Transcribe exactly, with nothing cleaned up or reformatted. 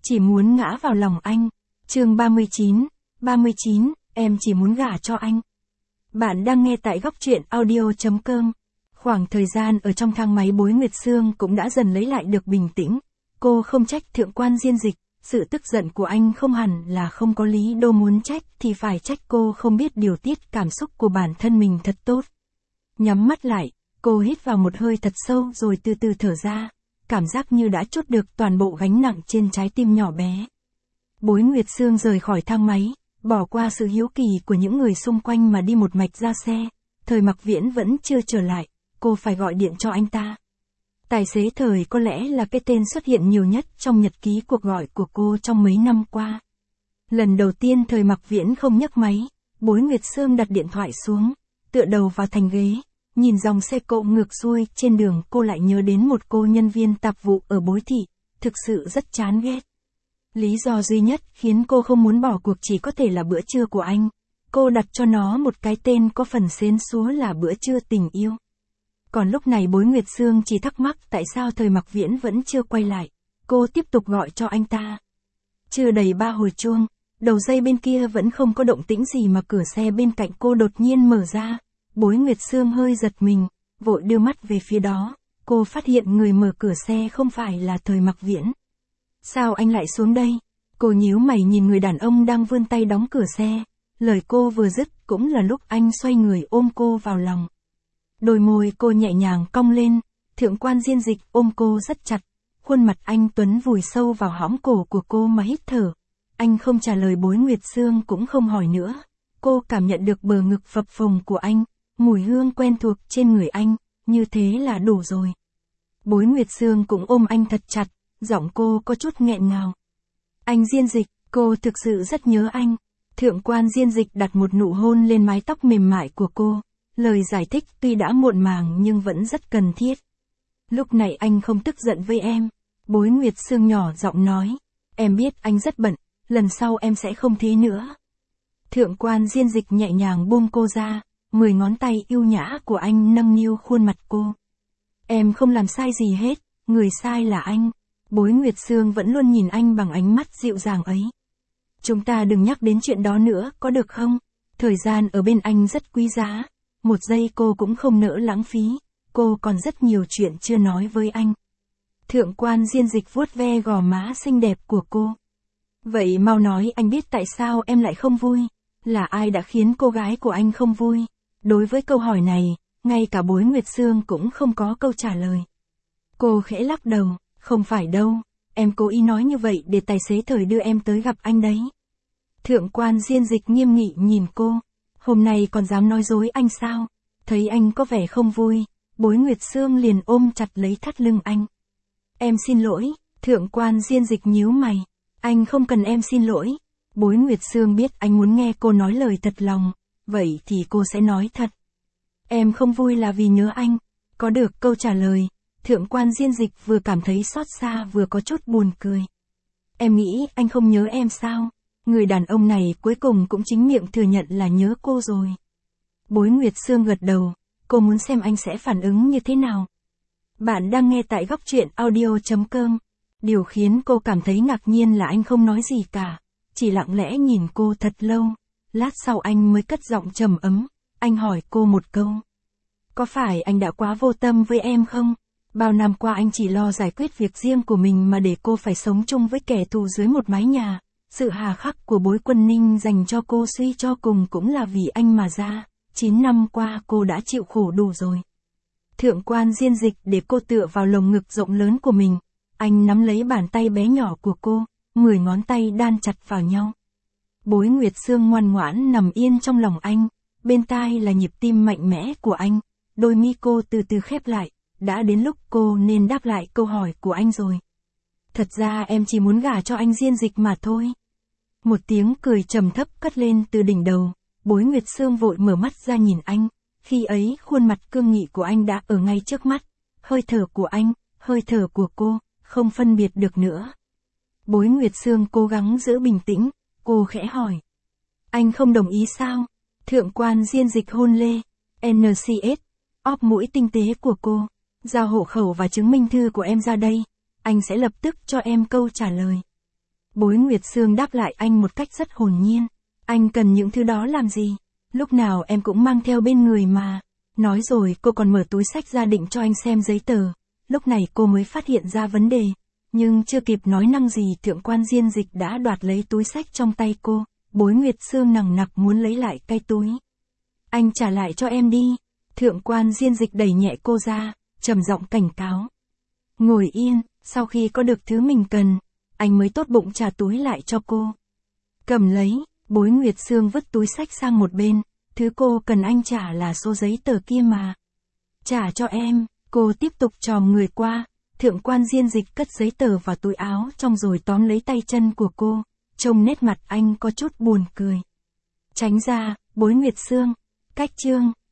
chỉ muốn ngã vào lòng anh. Chương ba mươi chín, ba mươi chín, em chỉ muốn gả cho anh. Bạn đang nghe tại góc truyện audio chấm com. Khoảng thời gian ở trong thang máy Bối Nguyệt Sương cũng đã dần lấy lại được bình tĩnh. Cô không trách thượng quan Diên Dịch, sự tức giận của anh không hẳn là không có lý do muốn trách thì phải trách cô không biết điều tiết cảm xúc của bản thân mình thật tốt. Nhắm mắt lại, cô hít vào một hơi thật sâu rồi từ từ thở ra, cảm giác như đã trút được toàn bộ gánh nặng trên trái tim nhỏ bé. Bối Nguyệt Sương rời khỏi thang máy, bỏ qua sự hiếu kỳ của những người xung quanh mà đi một mạch ra xe. Thời Mặc Viễn vẫn chưa trở lại, cô phải gọi điện cho anh ta. Tài xế Thời có lẽ là cái tên xuất hiện nhiều nhất trong nhật ký cuộc gọi của cô trong mấy năm qua. Lần đầu tiên Thời Mặc Viễn không nhấc máy, Bối Nguyệt Sương đặt điện thoại xuống, tựa đầu vào thành ghế, nhìn dòng xe cộ ngược xuôi trên đường, cô lại nhớ đến một cô nhân viên tạp vụ ở Bối Thị, thực sự rất chán ghét. Lý do duy nhất khiến cô không muốn bỏ cuộc chỉ có thể là bữa trưa của anh. Cô đặt cho nó một cái tên có phần xến xúa là bữa trưa tình yêu. Còn lúc này Bối Nguyệt Sương chỉ thắc mắc tại sao Thời Mặc Viễn vẫn chưa quay lại. Cô tiếp tục gọi cho anh ta. Chưa đầy ba hồi chuông, đầu dây bên kia vẫn không có động tĩnh gì mà cửa xe bên cạnh cô đột nhiên mở ra. Bối Nguyệt Sương hơi giật mình, vội đưa mắt về phía đó. Cô phát hiện người mở cửa xe không phải là Thời Mặc Viễn. Sao anh lại xuống đây? Cô nhíu mày nhìn người đàn ông đang vươn tay đóng cửa xe. Lời cô vừa dứt cũng là lúc anh xoay người ôm cô vào lòng. Đôi môi cô nhẹ nhàng cong lên, thượng quan Diên Dịch ôm cô rất chặt. Khuôn mặt anh tuấn vùi sâu vào hõm cổ của cô mà hít thở. Anh không trả lời Bối Nguyệt Sương cũng không hỏi nữa. Cô cảm nhận được bờ ngực phập phồng của anh, mùi hương quen thuộc trên người anh, như thế là đủ rồi. Bối Nguyệt Sương cũng ôm anh thật chặt, giọng cô có chút nghẹn ngào. Anh Diên Dịch, cô thực sự rất nhớ anh. Thượng quan Diên Dịch đặt một nụ hôn lên mái tóc mềm mại của cô. Lời giải thích tuy đã muộn màng nhưng vẫn rất cần thiết. Lúc này anh không tức giận với em. Bối Nguyệt Sương nhỏ giọng nói. Em biết anh rất bận, lần sau em sẽ không thế nữa. Thượng quan Diên Dịch nhẹ nhàng buông cô ra, mười ngón tay yêu nhã của anh nâng niu khuôn mặt cô. Em không làm sai gì hết, người sai là anh. Bối Nguyệt Sương vẫn luôn nhìn anh bằng ánh mắt dịu dàng ấy. Chúng ta đừng nhắc đến chuyện đó nữa, có được không? Thời gian ở bên anh rất quý giá. Một giây cô cũng không nỡ lãng phí. Cô còn rất nhiều chuyện chưa nói với anh. Thượng quan Diên Dịch vuốt ve gò má xinh đẹp của cô. Vậy mau nói, anh biết tại sao em lại không vui? Là ai đã khiến cô gái của anh không vui? Đối với câu hỏi này, ngay cả Bối Nguyệt Sương cũng không có câu trả lời. Cô khẽ lắc đầu. Không phải đâu, em cố ý nói như vậy để tài xế Thời đưa em tới gặp anh đấy. Thượng quan Diên Dịch nghiêm nghị nhìn cô. Hôm nay còn dám nói dối anh sao? Thấy anh có vẻ không vui, Bối Nguyệt Sương liền ôm chặt lấy thắt lưng anh. Em xin lỗi, thượng quan Diên Dịch nhíu mày. Anh không cần em xin lỗi. Bối Nguyệt Sương biết anh muốn nghe cô nói lời thật lòng, vậy thì cô sẽ nói thật. Em không vui là vì nhớ anh. Có được câu trả lời. Thượng quan Diên Dịch vừa cảm thấy xót xa vừa có chút buồn cười. Em nghĩ anh không nhớ em sao? Người đàn ông này cuối cùng cũng chính miệng thừa nhận là nhớ cô rồi. Bối Nguyệt Sương gật đầu, cô muốn xem anh sẽ phản ứng như thế nào. Bạn đang nghe tại góc truyện audio chấm com. Điều khiến cô cảm thấy ngạc nhiên là anh không nói gì cả, chỉ lặng lẽ nhìn cô thật lâu. Lát sau anh mới cất giọng trầm ấm, anh hỏi cô một câu. Có phải anh đã quá vô tâm với em không? Bao năm qua anh chỉ lo giải quyết việc riêng của mình mà để cô phải sống chung với kẻ thù dưới một mái nhà. Sự hà khắc của Bối Quân Ninh dành cho cô suy cho cùng cũng là vì anh mà ra. Chín năm qua cô đã chịu khổ đủ rồi. Thượng quan Diên Dịch để cô tựa vào lồng ngực rộng lớn của mình. Anh nắm lấy bàn tay bé nhỏ của cô, mười ngón tay đan chặt vào nhau. Bối Nguyệt Sương ngoan ngoãn nằm yên trong lòng anh. Bên tai là nhịp tim mạnh mẽ của anh. Đôi mi cô từ từ khép lại. Đã đến lúc cô nên đáp lại câu hỏi của anh rồi. Thật ra em chỉ muốn gả cho anh Diên Dịch mà thôi. Một tiếng cười trầm thấp cất lên từ đỉnh đầu. Bối Nguyệt Sương vội mở mắt ra nhìn anh. Khi ấy khuôn mặt cương nghị của anh đã ở ngay trước mắt. Hơi thở của anh, hơi thở của cô, không phân biệt được nữa. Bối Nguyệt Sương cố gắng giữ bình tĩnh. Cô khẽ hỏi. Anh không đồng ý sao? Thượng quan Diên Dịch hôn lê. en xê ét. Óp mũi tinh tế của cô. Giao hộ khẩu và chứng minh thư của em ra đây, anh sẽ lập tức cho em câu trả lời. Bối Nguyệt Sương đáp lại anh một cách rất hồn nhiên. Anh cần những thứ đó làm gì? Lúc nào em cũng mang theo bên người mà. Nói rồi cô còn mở túi xách ra định cho anh xem giấy tờ. Lúc này cô mới phát hiện ra vấn đề. Nhưng chưa kịp nói năng gì thượng quan Diên Dịch đã đoạt lấy túi xách trong tay cô. Bối Nguyệt Sương nằng nặc muốn lấy lại cái túi. Anh trả lại cho em đi. Thượng quan Diên Dịch đẩy nhẹ cô ra, trầm giọng cảnh cáo. Ngồi yên, sau khi có được thứ mình cần, anh mới tốt bụng trả túi lại cho cô. Cầm lấy, Bối Nguyệt Sương vứt túi xách sang một bên, thứ cô cần anh trả là số giấy tờ kia mà. Trả cho em, cô tiếp tục chòm người qua, thượng quan Diên Dịch cất giấy tờ vào túi áo trong rồi tóm lấy tay chân của cô, trông nét mặt anh có chút buồn cười. Tránh ra, Bối Nguyệt Sương, cách chương.